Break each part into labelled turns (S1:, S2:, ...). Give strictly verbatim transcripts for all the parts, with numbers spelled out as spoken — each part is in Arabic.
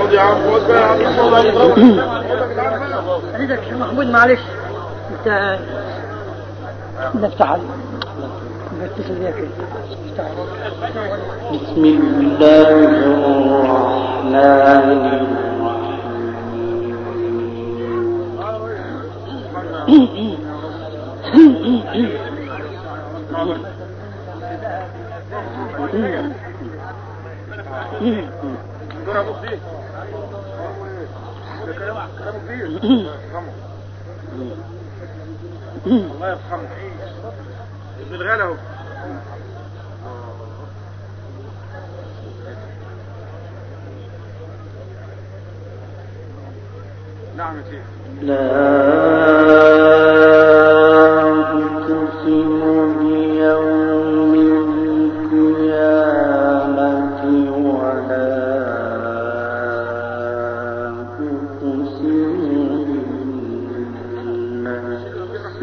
S1: أريدك شيخ محمود معلش أنت نفتح بسم الله الرحمن
S2: الله يرحمه بالغلا. نعم يا شيخ.
S3: لا أقسم بيوم القيامة ولا أقسم بالنفس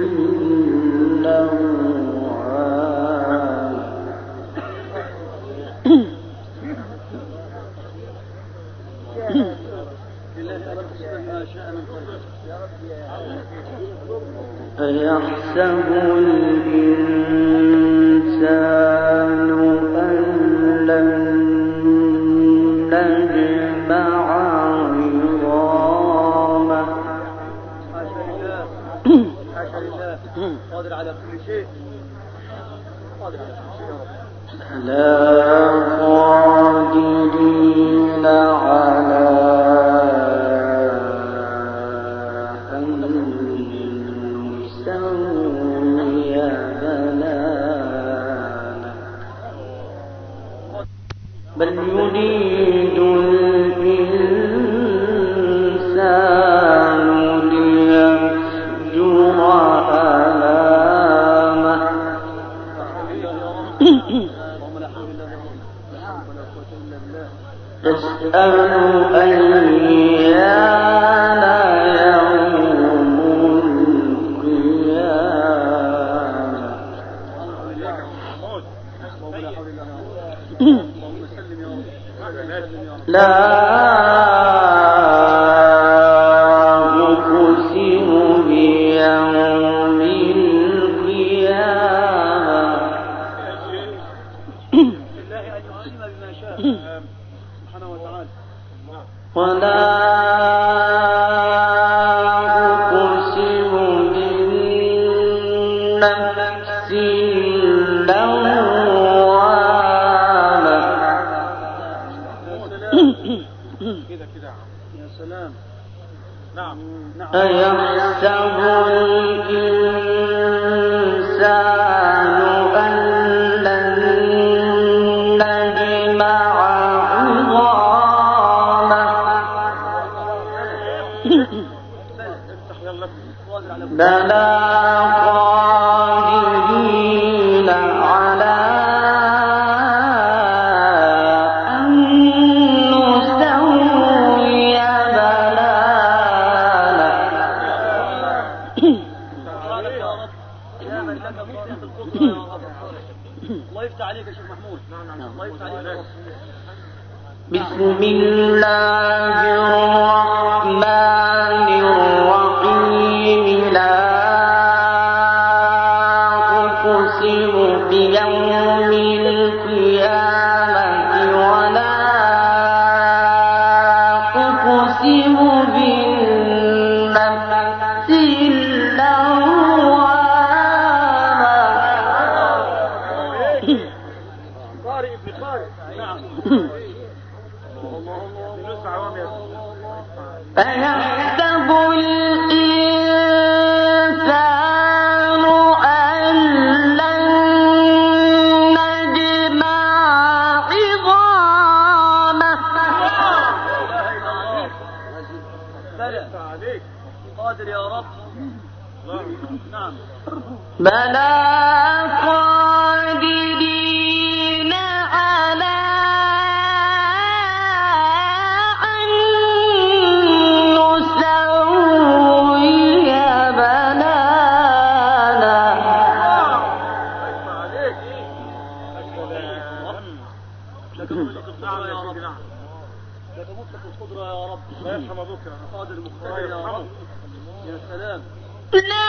S3: أيحسب الإنسان أن لن نجمع عظامه
S2: حاشا لله قادر على كل شيء قادر على كل شيء
S3: لا قادرين على بل يريد الإنسان ليفجر أمامه يسأل أيان يوم القيامة لا أقسم بيوم القيامة ولا أقسم بالنفس اللوامة
S2: كده كده يا سلام. نعم نعم.
S3: أيحسب الإنسان أن لن نجمع عظامه بلى قادرين على أن نسوي بنانه
S2: الله يفتح عليك يا شيخ محمود. الله يفتح عليك.
S3: بسم الله الرحمن الرحيم لا أقسم بيوم القيامة ولا أقسم بالنفس اللوامة
S2: قارئ ابن قارئ. نعم.
S3: أيحسب الإنسان أن لن نجمع عظامه
S2: بلى قادر يا رب. نعم
S3: بلى قادرين على أن نسوي بنانه
S2: لك القدرة يا رب. لا يرحم ابوك يا قادر مقتدر يا رب. يا سلام.
S3: لا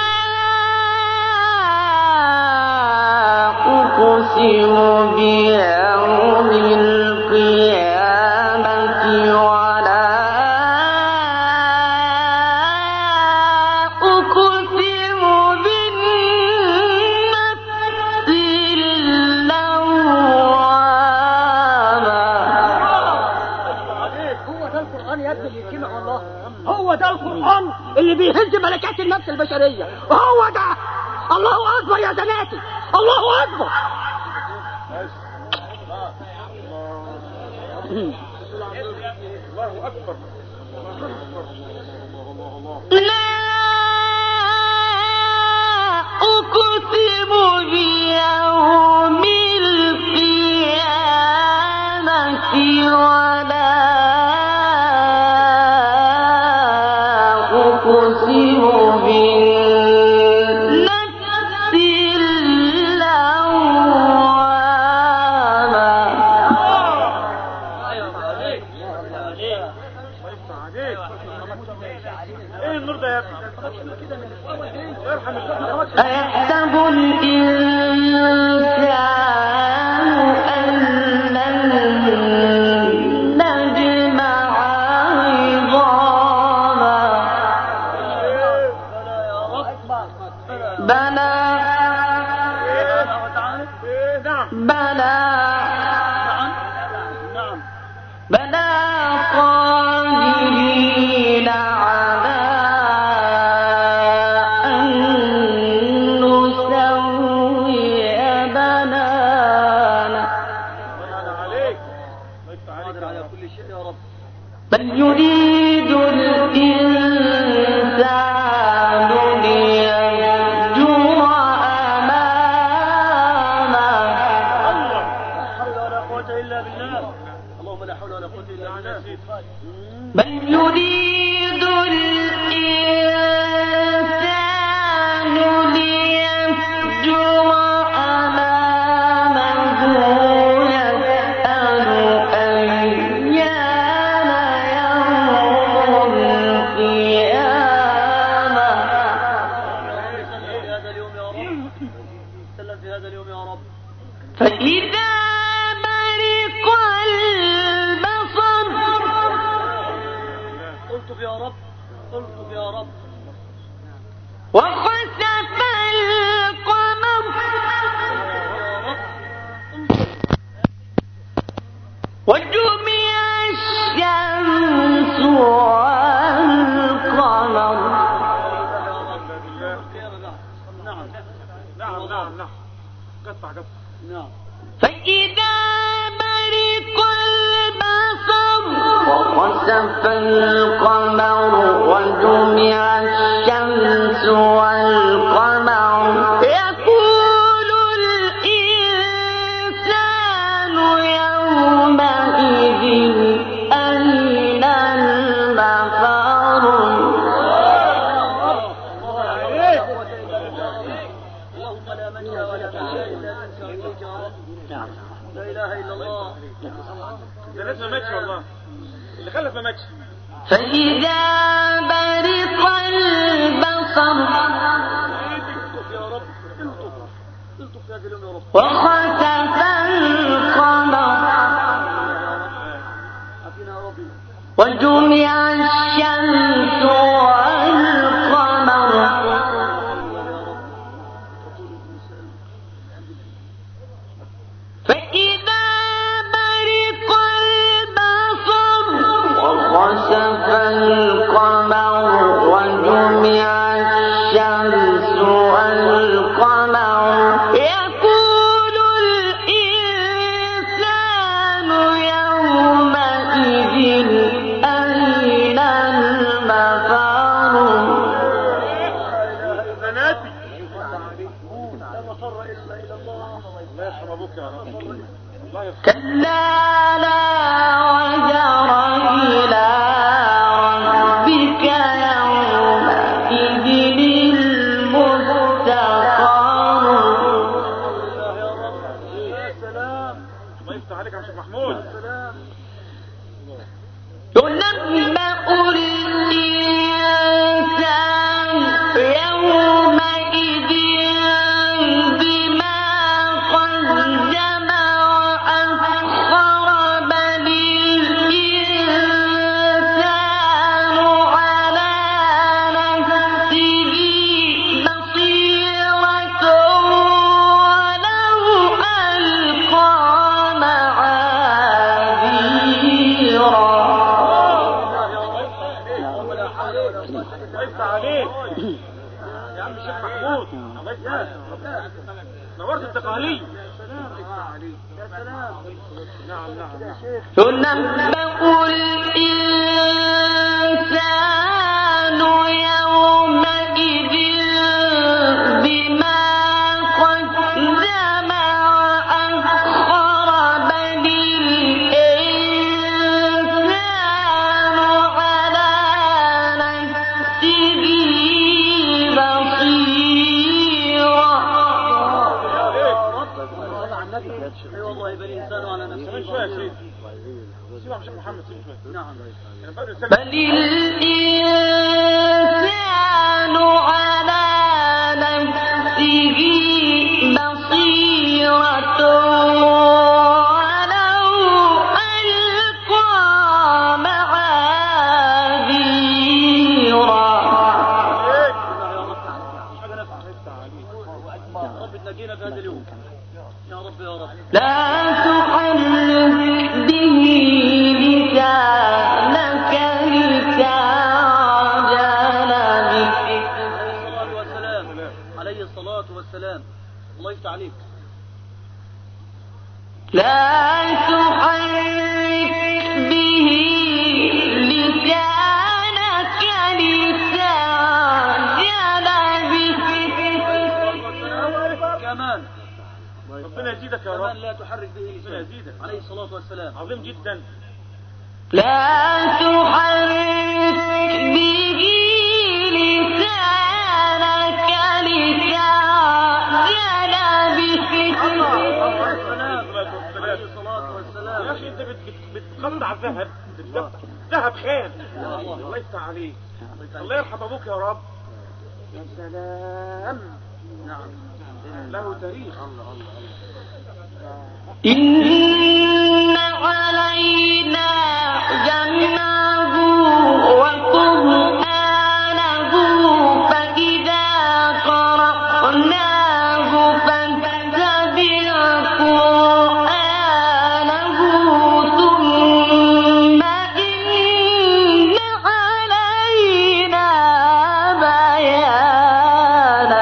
S3: أقسم بيوم القيامة ولا أقسم بالنفس اللوامة.
S1: هو ده القرآن يا ابني اللي يسمع والله. هو ده القرآن اللي بيهز ملكات النفس البشرية. وهو ده. الله أكبر يا زناتي. الله أكبر.
S2: الله أكبر.
S3: لا أقسم بيوم القيامة ولا أقسم بالنفس اللوامة.
S2: ايه النور ده يا ابني؟ ارحم
S3: أيحسب الإنسان أن لن نجمع عظاما. بلى بلى بلى قادرين على أن نسوي بنانا. بل يريد الإنسان ليفجر أمامه.
S2: اللهم لا حول ولا قوة إلا بالله.
S3: بل يريد الإنسان ليفجر أمامه يسأل أيان يوم القيامة.
S2: سلم في هذا اليوم يا رب.
S3: فإذا برق البصر.
S2: الطف يا رب. الطف يا رب.
S3: وخسف القمر. وجمع الشمس والقمر.
S2: نعم نعم نعم نعم. قطع قطع. نعم.
S3: فإذا برق البصر وخسف القمر وجمع الشمس والقمر يقول الإنسان يومئذ أين المفر.
S2: اللهم لا منجا ولا ملجا الا منك اليك يا رب. لا اله الا الله. ده لازم ما ماتش والله. اللي خلف ما ماتش.
S3: فإذا برق البصر
S2: الطف يا رب. الطف. الطف في هذا اليوم يا رب.
S3: وخسف القمر
S2: عافينا يا رب.
S3: وجمع الشمس والقمر فإذا برق البصر وخسف القمر وجمع الشمس والقمر يقول الإنسان يومئذ أين المفر.
S2: بناتي لا مفر الا الى الله. الله يرحم ابوك يا رب. الله يرحم.
S3: كلا لا وزر إلى ربك يومئذ المستقر.
S2: يا رب. يا سلام. الله يفتح عليك يا شيخ محمود. يا سلام. الله يفتح عليك يا عم الشيخ محمود. الله يفتح عليك. نورت التقاليد. يا سلام. نعم نعم نعم.
S3: ينبأ الإنسان يومئذ بما قدم وأخر بل الإنسان على نفسه بصيرة.
S1: اي والله بل الانسان على نفسه.
S2: شويه يا سيدي. سيبها يا شيخ محمد سيبها شويه.
S1: نعم.
S3: بل الإنسان على نفسه بصيرة ولو ألقى معاذيرا.
S1: رب تنجينا في هذا اليوم يا رب يا رب.
S3: لا تحرك به لسانك لتعجل به.
S1: الصلاة والسلام عليه الصلاة والسلام. الله يفتح عليك.
S3: لا تحرك به لسانك لتعجل به.
S1: كمان
S2: ربنا يزيدك يا
S1: كمان
S2: رب.
S1: لا تحرك به
S2: ربنا
S1: لسانك
S2: يزيدك.
S1: عليه الصلاة والسلام.
S2: عظيم جدا.
S3: لا تحرك به لسانك لتعجل به.
S1: عليه الصلاة والسلام.
S2: يا اخي انت بت- بت- بتقطع ذهب. ذهب خام. الله يفتح عليك. الله يرحم ابوك يا رب. يا سلام.
S1: نعم.
S2: له تاريخ.
S3: إن علينا جمعه وقرآنه فإذا قرأناه فاتبع قرآنه ثم إن علينا بيانه.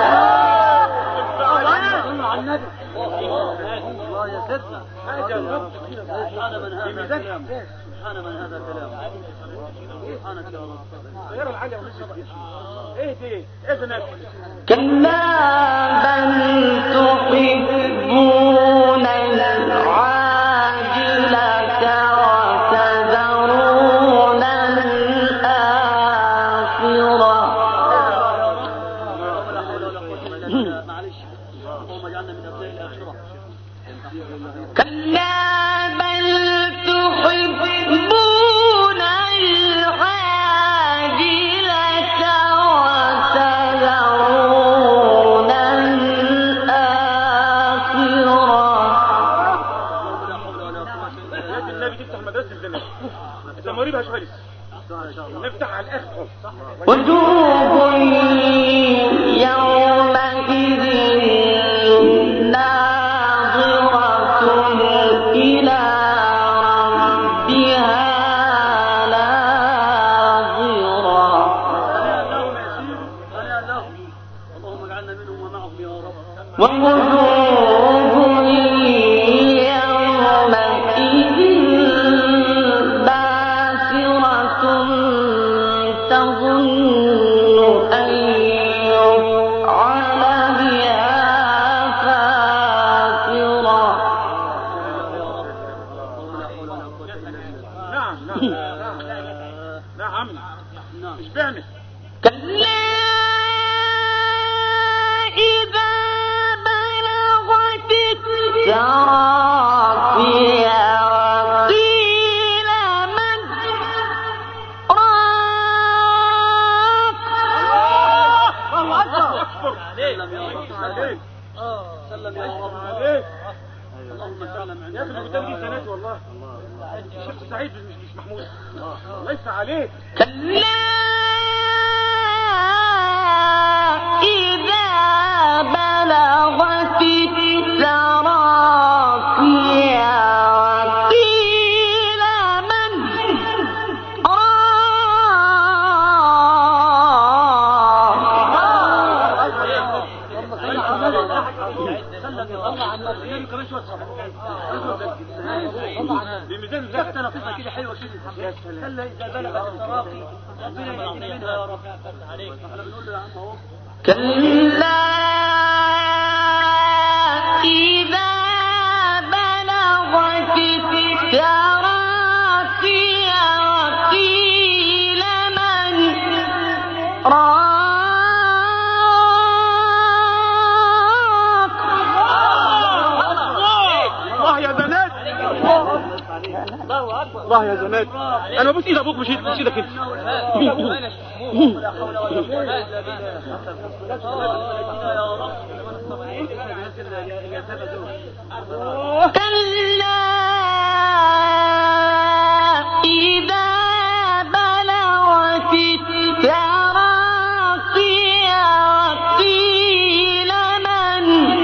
S1: صلوا على النبي. الله يا سيدنا. سبحان من هذا كلامه. سبحان من هذا كلامه. سبحانك يا رب.
S2: الطيارة العالية ونسيت ايه دي؟ ايه ده ناس؟
S3: كلا بل تحبون العاجلة وتذرون الآخرة.
S1: ولا حول ولا قوة إلا بالله. معلش. اللهم اجعلنا من أبناء الآخرة.
S3: كلا بل تحبون العاجلة وتذرون الآخرة.
S1: ولا حول ولا قوة إلا
S2: يا
S1: بالله.
S2: النبي تفتح مدرسة الزنا. انت مريبها شوية لسه. نفتح على الاخر خالص.
S3: وجوه يومئذ ناظرة إلى ربها ناظرة.
S1: هنيئا لهم يا سيدي. هنيئا لهم. اللهم اجعلنا منهم ومعهم يا رب.
S3: ووجوه يومئذ باسرة تظن أن يفعل بها فاقرة.
S1: اللهم لا حول ولا قوة إلا بالله.
S2: نعم نعم نعم.
S1: نعم.
S2: مش بعمل.
S3: كلا إذا بلغت التراقي وقيل من راق.
S1: الله أكبر.
S2: اكبر.
S1: سلم يا رب.
S2: عليك.
S1: سلم يا رب.
S2: عليك.
S1: اللهم سلم
S2: يا اخي
S1: عندنا.
S2: قدام دي سنات والله. الشيخ سعيد مش مش محمود. الله يفتح عليك.
S3: كلا إذا بلغت التراقي وقيل من راق.
S1: كلا إذا بلغت التراقي ربنا يهدينا منها يا رب. احنا بنقول له يا عم اهو
S3: كلا إذا بلغت التراقي وقيل من راق.
S2: الله يا زناد، الله يا زناد، انا ببوس ايد ابوك مش ايد ايدك انت.
S3: كلا إذا بلغت التراقي وقيل من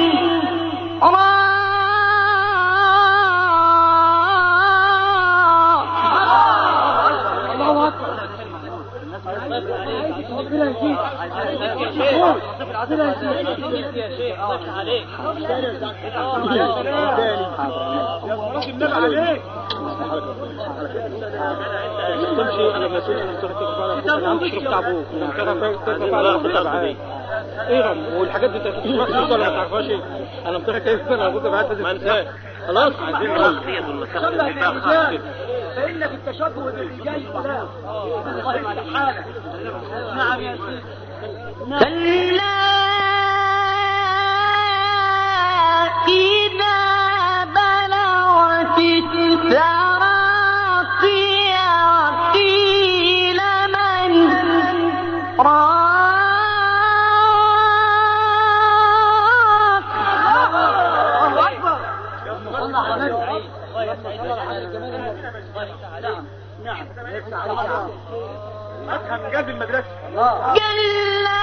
S2: ايه والحاجات دي انت ولا ما تعرفهاش؟ انا متاكد كيف انا كنت بعت ما انساش. خلاص عايزين
S1: فإن في التشبه بالرجال فلان الله سبحانه. نعم يا سيدي.
S3: كلا إذا بلغت التراقي وقيل من راق.
S1: الله أكبر. الله على نعم نعم
S2: افهم جد المدرسه.
S3: كلا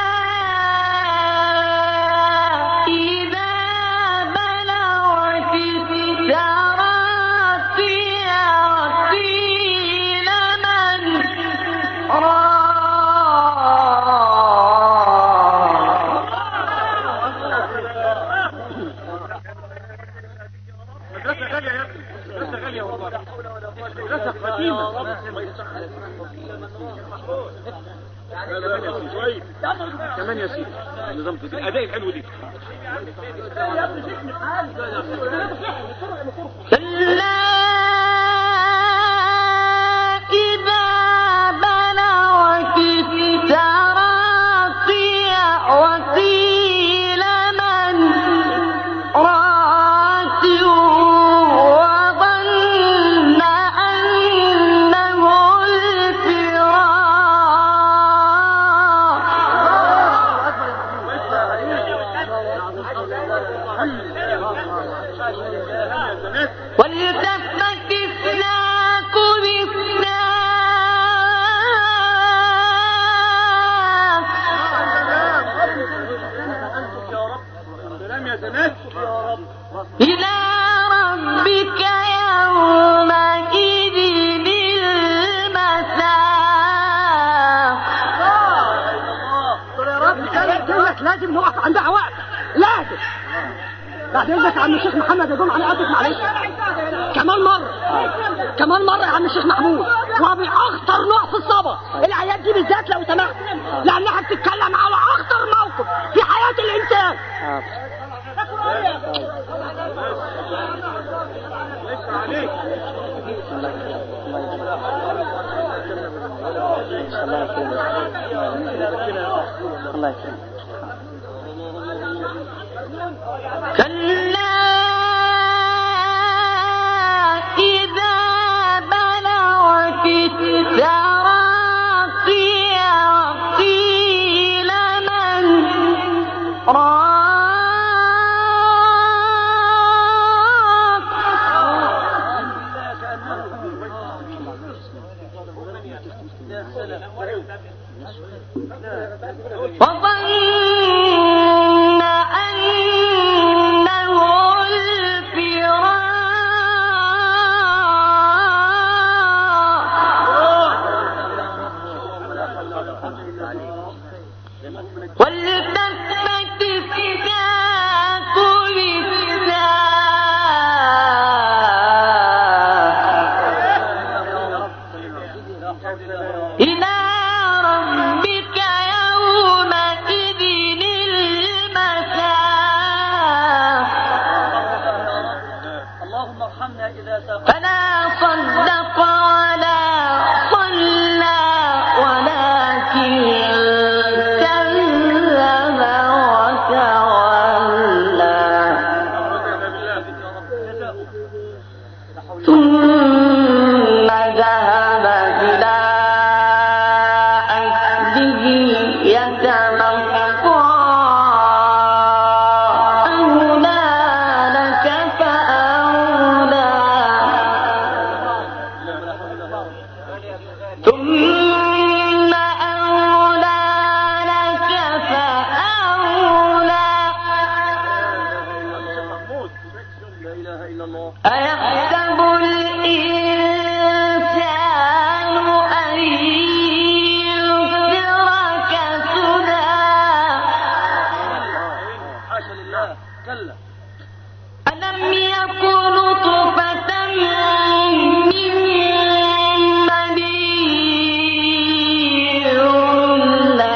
S3: إذا بلغت التراقي وقيل من
S2: مدرسه غاليه يا ابني، مدرسه غاليه والله، مدرسه قديمه. كمان يا سيدي النظام في الاداء الحلو دي.
S3: كلا إذا بلغت التراقي وقيل من راق وظن أنه الفراق. والتفت الساق بالساق.
S2: سلام يا زناد.
S3: إلى ربك يومئذ المساق.
S1: لازم نقف عندها وقت، لازم. بعد اذنك يا عم الشيخ محمد يا جمعه انا اسف معلش كمان مره كمان مره يا عم الشيخ محمود، وباخطر نوع في الصبا العيال دي بالذات لو سمحت، لانها بتتكلم على اخطر موقف في حياه الانسان.
S4: الله يكرمك.
S3: كلا إذا بلغت التراقي وقيل من راق. وظن أنه الفراق. والتفت الساق بالساق. إلى ربك يومئذ المساق
S1: اللهم ارحمنا إذا سافرنا
S3: فلا صدق ولا صلى ولكن كذب وتولى ثم ذهب إلى أهله يتمطى أولى لك فأولى ثم أولى لك فأولى
S1: لا إله إلا الله.
S3: أيحسب الإنسان أن يترك سدى
S1: حاشا لله كلا.
S3: ألم يكن نطفة من مني يمنى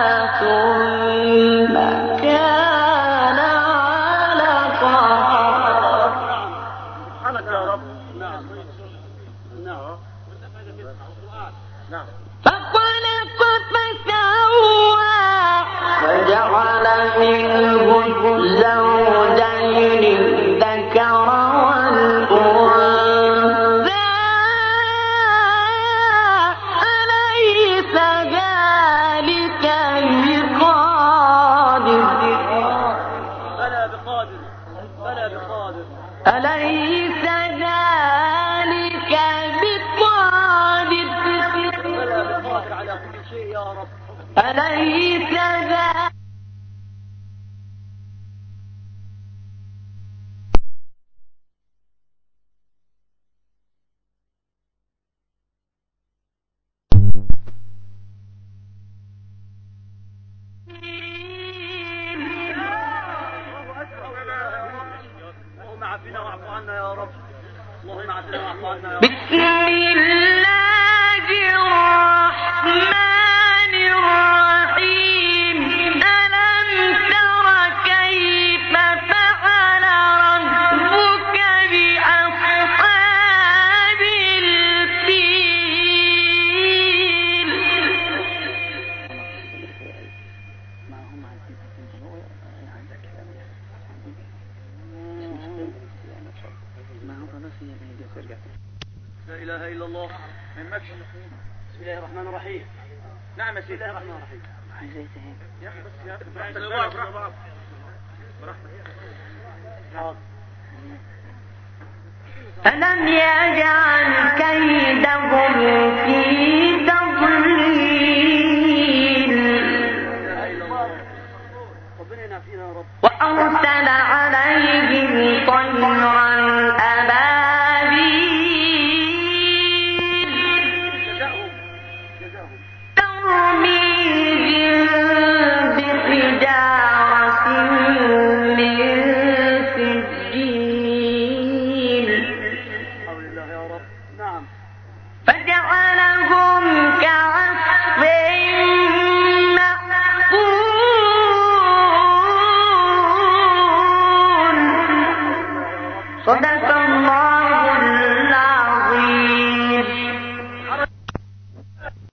S3: ثم كان علقة
S2: سبحانك يا رب.
S1: نعم نعم
S2: نعم.
S3: فخلق فسوى فجعل منه الزوجين الذكر والأنثى أليس ذلك بقادر
S1: بلى بقادر بلى بقادر
S3: أليس ذلك بقادر
S1: بلى بقادر على كل شيء يا رب.
S3: أليس ذلك
S1: اللهم عافنا واعف عنا يا رب. اللهم عافنا واعف عنا يا رب.
S3: بسم الله الرحمن الرحيم ألم تر كيف فعل ربك بأصحاب الفيل
S1: لا إله إلا الله.
S2: من مكشف.
S1: بسم الله الرحمن الرحيم.
S2: نعم يا
S1: بسم
S2: سيدي.
S1: الله الرحمن الرحيم.
S2: يا أخي بس يا أخي براحتك بقى براحتك. براحتك.
S1: حاضر.
S3: ألم يجعل كيدهم في